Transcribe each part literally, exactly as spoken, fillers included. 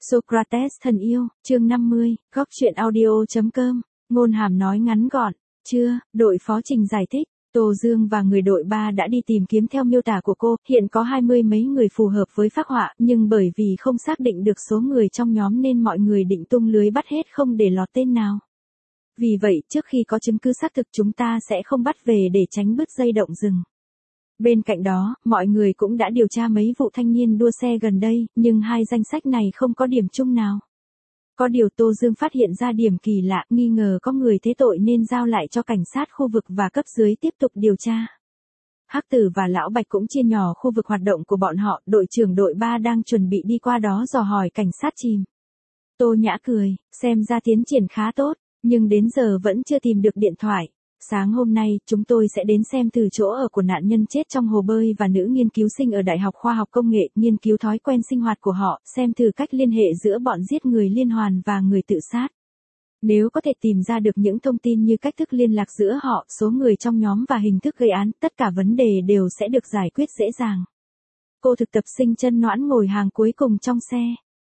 Socrates thân yêu, chương năm mươi, góc truyện audio.com, Ngôn Hàm nói ngắn gọn, chưa, đội phó Trình giải thích, Tô Dương và người đội ba đã đi tìm kiếm theo miêu tả của cô, hiện có hai mươi mấy người phù hợp với phác họa, nhưng bởi vì không xác định được số người trong nhóm nên mọi người định tung lưới bắt hết không để lọt tên nào. Vì vậy, trước khi có chứng cứ xác thực chúng ta sẽ không bắt về để tránh bứt dây động rừng. Bên cạnh đó, mọi người cũng đã điều tra mấy vụ thanh niên đua xe gần đây, nhưng hai danh sách này không có điểm chung nào. Có điều Tô Dương phát hiện ra điểm kỳ lạ, nghi ngờ có người thế tội nên giao lại cho cảnh sát khu vực và cấp dưới tiếp tục điều tra. Hắc Tử và Lão Bạch cũng chia nhỏ khu vực hoạt động của bọn họ, đội trưởng đội ba đang chuẩn bị đi qua đó dò hỏi cảnh sát chìm. Tô Nhã cười, xem ra tiến triển khá tốt, nhưng đến giờ vẫn chưa tìm được điện thoại. Sáng hôm nay, chúng tôi sẽ đến xem từ chỗ ở của nạn nhân chết trong hồ bơi và nữ nghiên cứu sinh ở Đại học Khoa học Công nghệ, nghiên cứu thói quen sinh hoạt của họ, xem thử cách liên hệ giữa bọn giết người liên hoàn và người tự sát. Nếu có thể tìm ra được những thông tin như cách thức liên lạc giữa họ, số người trong nhóm và hình thức gây án, tất cả vấn đề đều sẽ được giải quyết dễ dàng. Cô thực tập sinh Chân Noãn ngồi hàng cuối cùng trong xe.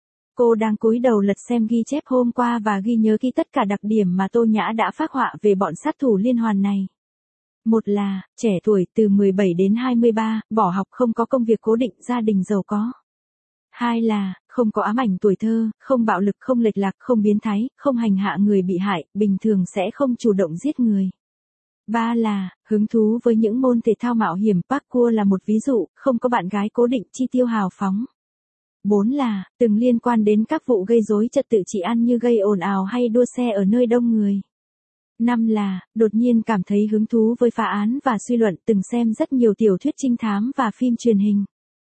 Cô đang cúi đầu lật xem ghi chép hôm qua và ghi nhớ kỹ tất cả đặc điểm mà Tô Nhã đã phác họa về bọn sát thủ liên hoàn này. Một là, trẻ tuổi từ mười bảy đến hai mươi ba, bỏ học không có công việc cố định, gia đình giàu có. Hai là, không có ám ảnh tuổi thơ, không bạo lực, không lệch lạc, không biến thái, không hành hạ người bị hại, bình thường sẽ không chủ động giết người. Ba là, hứng thú với những môn thể thao mạo hiểm, parkour là một ví dụ, không có bạn gái cố định, chi tiêu hào phóng. Bốn là, từng liên quan đến các vụ gây rối trật tự trị an như gây ồn ào hay đua xe ở nơi đông người. Năm là, đột nhiên cảm thấy hứng thú với phá án và suy luận, từng xem rất nhiều tiểu thuyết trinh thám và phim truyền hình.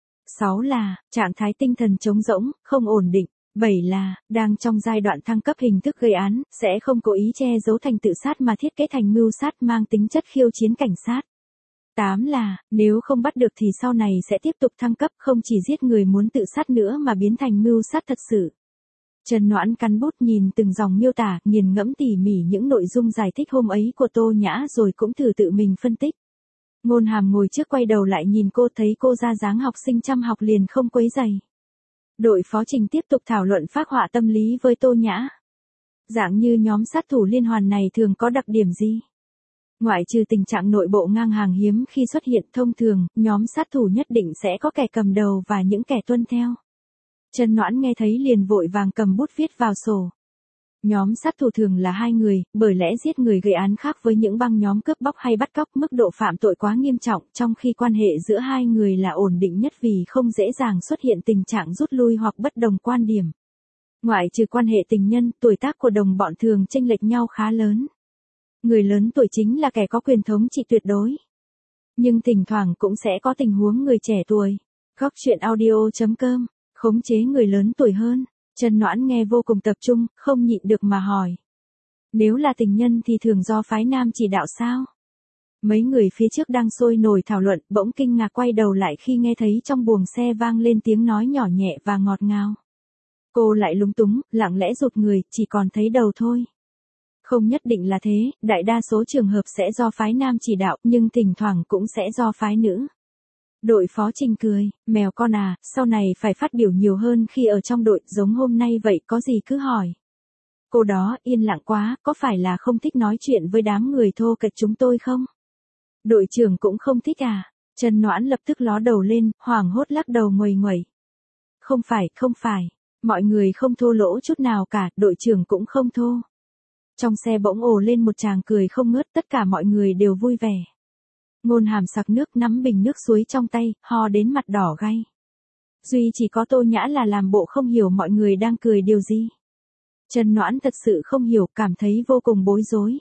Sáu là, trạng thái tinh thần trống rỗng, không ổn định. Bảy là, đang trong giai đoạn thăng cấp hình thức gây án, sẽ không cố ý che giấu thành tự sát mà thiết kế thành mưu sát mang tính chất khiêu chiến cảnh sát. Tám là, nếu không bắt được thì sau này sẽ tiếp tục thăng cấp, không chỉ giết người muốn tự sát nữa mà biến thành mưu sát thật sự. Trần Noãn cắn bút nhìn từng dòng miêu tả, nghiền ngẫm tỉ mỉ những nội dung giải thích hôm ấy của Tô Nhã rồi cũng thử tự mình phân tích. Ngôn Hàm ngồi trước quay đầu lại nhìn cô, thấy cô ra dáng học sinh chăm học liền không quấy rầy. Đội phó Trình tiếp tục thảo luận phác họa tâm lý với Tô Nhã. Dạng như nhóm sát thủ liên hoàn này thường có đặc điểm gì? Ngoại trừ tình trạng nội bộ ngang hàng hiếm khi xuất hiện, thông thường, nhóm sát thủ nhất định sẽ có kẻ cầm đầu và những kẻ tuân theo. Trần Noãn nghe thấy liền vội vàng cầm bút viết vào sổ. Nhóm sát thủ thường là hai người, bởi lẽ giết người gây án khác với những băng nhóm cướp bóc hay bắt cóc, mức độ phạm tội quá nghiêm trọng, trong khi quan hệ giữa hai người là ổn định nhất vì không dễ dàng xuất hiện tình trạng rút lui hoặc bất đồng quan điểm. Ngoại trừ quan hệ tình nhân, tuổi tác của đồng bọn thường chênh lệch nhau khá lớn. Người lớn tuổi chính là kẻ có quyền thống trị tuyệt đối. Nhưng thỉnh thoảng cũng sẽ có tình huống người trẻ tuổi. Góc truyện audio.com, khống chế người lớn tuổi hơn. Trần Noãn nghe vô cùng tập trung, không nhịn được mà hỏi. Nếu là tình nhân thì thường do phái nam chỉ đạo sao? Mấy người phía trước đang sôi nổi thảo luận, bỗng kinh ngạc quay đầu lại khi nghe thấy trong buồng xe vang lên tiếng nói nhỏ nhẹ và ngọt ngào. Cô lại lúng túng, lặng lẽ rụt người, chỉ còn thấy đầu thôi. Không nhất định là thế, đại đa số trường hợp sẽ do phái nam chỉ đạo, nhưng thỉnh thoảng cũng sẽ do phái nữ. Đội phó Trình cười, mèo con à, sau này phải phát biểu nhiều hơn khi ở trong đội, giống hôm nay vậy, có gì cứ hỏi. Cô đó, yên lặng quá, có phải là không thích nói chuyện với đám người thô kệch chúng tôi không? Đội trưởng cũng không thích à? Trần Noãn lập tức ló đầu lên, hoảng hốt lắc đầu nguầy nguẩy. Không phải, không phải, mọi người không thô lỗ chút nào cả, đội trưởng cũng không thô. Trong xe bỗng ồ lên một tràng cười không ngớt, tất cả mọi người đều vui vẻ. Ngôn Hàm sặc nước, nắm bình nước suối trong tay, ho đến mặt đỏ gay. Duy chỉ có Tô Nhã là làm bộ không hiểu mọi người đang cười điều gì. Trần Noãn thật sự không hiểu, cảm thấy vô cùng bối rối.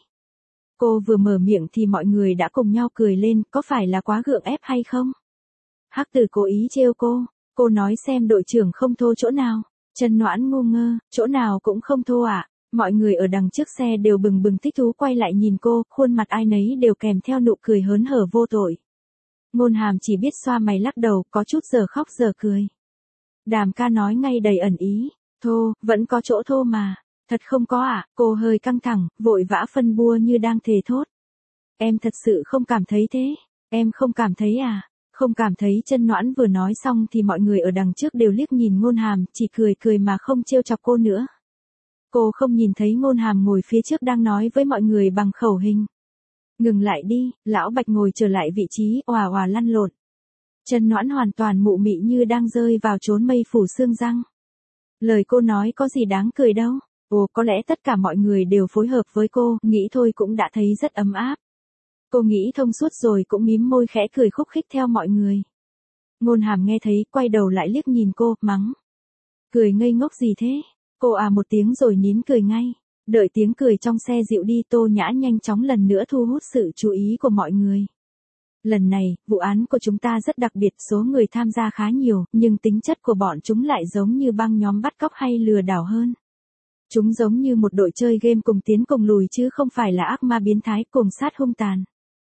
Cô vừa mở miệng thì mọi người đã cùng nhau cười lên, có phải là quá gượng ép hay không? Hắc Tử cố ý trêu cô, cô nói xem đội trưởng không thô chỗ nào. Trần Noãn ngu ngơ, chỗ nào cũng không thô ạ. À? Mọi người ở đằng trước xe đều bừng bừng thích thú quay lại nhìn cô, khuôn mặt ai nấy đều kèm theo nụ cười hớn hở vô tội. Ngôn Hàm chỉ biết xoa mày lắc đầu, có chút giờ khóc giờ cười. Đàm ca nói ngay đầy ẩn ý, thô, vẫn có chỗ thô mà, thật không có ạ, à? Cô hơi căng thẳng, vội vã phân bua như đang thề thốt. Em thật sự không cảm thấy thế, em không cảm thấy à, Không cảm thấy Chân Noãn vừa nói xong thì mọi người ở đằng trước đều liếc nhìn Ngôn Hàm, chỉ cười cười mà không trêu chọc cô nữa. Cô không nhìn thấy Ngôn Hàm ngồi phía trước đang nói với mọi người bằng khẩu hình. Ngừng lại đi, Lão Bạch ngồi trở lại vị trí, òa òa lăn lộn. Chân Noãn hoàn toàn mụ mị như đang rơi vào chốn mây phủ sương răng. Lời cô nói có gì đáng cười đâu. Ồ, có lẽ tất cả mọi người đều phối hợp với cô, nghĩ thôi cũng đã thấy rất ấm áp. Cô nghĩ thông suốt rồi cũng mím môi khẽ cười khúc khích theo mọi người. Ngôn Hàm nghe thấy, quay đầu lại liếc nhìn cô, mắng. Cười ngây ngốc gì thế? Cô à một tiếng rồi nín cười ngay. Đợi tiếng cười trong xe dịu đi, Tô Nhã nhanh chóng lần nữa thu hút sự chú ý của mọi người. Lần này, vụ án của chúng ta rất đặc biệt, số người tham gia khá nhiều, nhưng tính chất của bọn chúng lại giống như băng nhóm bắt cóc hay lừa đảo hơn. Chúng giống như một đội chơi game cùng tiến cùng lùi chứ không phải là ác ma biến thái cùng sát hung tàn.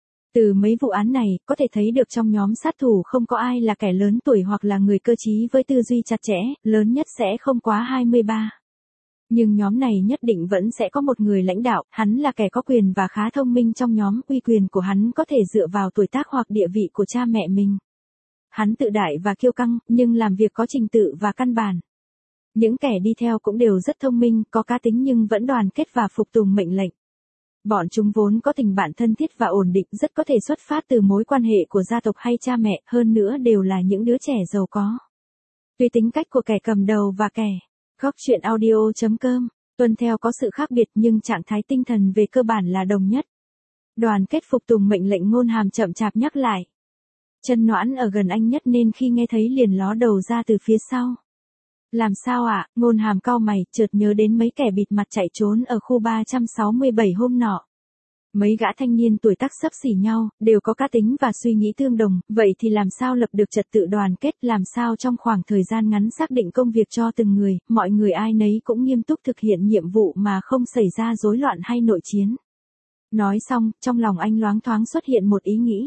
Từ mấy vụ án này, có thể thấy được trong nhóm sát thủ không có ai là kẻ lớn tuổi hoặc là người cơ trí với tư duy chặt chẽ, lớn nhất sẽ không quá hai mươi ba. Nhưng nhóm này nhất định vẫn sẽ có một người lãnh đạo, hắn là kẻ có quyền và khá thông minh trong nhóm, uy quyền của hắn có thể dựa vào tuổi tác hoặc địa vị của cha mẹ mình. Hắn tự đại và kiêu căng, nhưng làm việc có trình tự và căn bản. Những kẻ đi theo cũng đều rất thông minh, có cá tính nhưng vẫn đoàn kết và phục tùng mệnh lệnh. Bọn chúng vốn có tình bạn thân thiết và ổn định, rất có thể xuất phát từ mối quan hệ của gia tộc hay cha mẹ, hơn nữa đều là những đứa trẻ giàu có. Tuy tính cách của kẻ cầm đầu và kẻ Góc truyện audio chấm com tuân theo có sự khác biệt nhưng trạng thái tinh thần về cơ bản là đồng nhất. Đoàn kết phục tùng mệnh lệnh. Ngôn Hàm chậm chạp nhắc lại. Chân Noãn ở gần anh nhất nên khi nghe thấy liền ló đầu ra từ phía sau. Làm sao ạ? À? Ngôn Hàm cau mày, chợt nhớ đến mấy kẻ bịt mặt chạy trốn ở khu ba trăm sáu mươi bảy hôm nọ. Mấy gã thanh niên tuổi tác xấp xỉ nhau, đều có cá tính và suy nghĩ tương đồng, vậy thì làm sao lập được trật tự đoàn kết, làm sao trong khoảng thời gian ngắn xác định công việc cho từng người, mọi người ai nấy cũng nghiêm túc thực hiện nhiệm vụ mà không xảy ra rối loạn hay nội chiến. Nói xong, trong lòng anh loáng thoáng xuất hiện một ý nghĩ.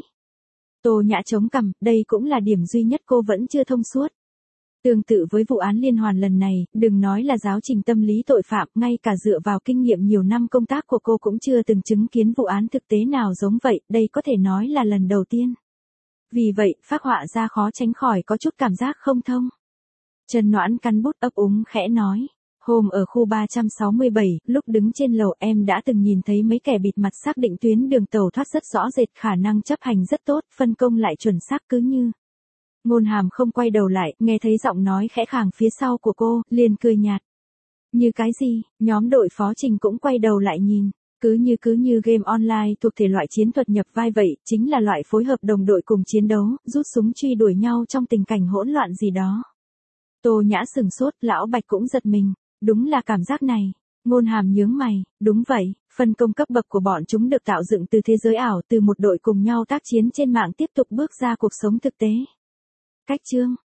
Tô Nhã chống cằm, đây cũng là điểm duy nhất cô vẫn chưa thông suốt. Tương tự với vụ án liên hoàn lần này, đừng nói là giáo trình tâm lý tội phạm, ngay cả dựa vào kinh nghiệm nhiều năm công tác của cô cũng chưa từng chứng kiến vụ án thực tế nào giống vậy, đây có thể nói là lần đầu tiên. Vì vậy, phác họa ra khó tránh khỏi có chút cảm giác không thông. Chân Noãn cắn bút ấp úng khẽ nói. Hôm ở khu ba trăm sáu mươi bảy, lúc đứng trên lầu em đã từng nhìn thấy mấy kẻ bịt mặt xác định tuyến đường tàu thoát rất rõ rệt, khả năng chấp hành rất tốt, phân công lại chuẩn xác cứ như. Ngôn Hàm không quay đầu lại, nghe thấy giọng nói khẽ khàng phía sau của cô, liền cười nhạt. Như cái gì? Nhóm đội phó Trình cũng quay đầu lại nhìn. Cứ như cứ như game online thuộc thể loại chiến thuật nhập vai vậy, chính là loại phối hợp đồng đội cùng chiến đấu, rút súng truy đuổi nhau trong tình cảnh hỗn loạn gì đó. Tô Nhã sừng sốt, Lão Bạch cũng giật mình. Đúng là cảm giác này. Ngôn Hàm nhướng mày, đúng vậy, phân công cấp bậc của bọn chúng được tạo dựng từ thế giới ảo, từ một đội cùng nhau tác chiến trên mạng tiếp tục bước ra cuộc sống thực tế. Cách chương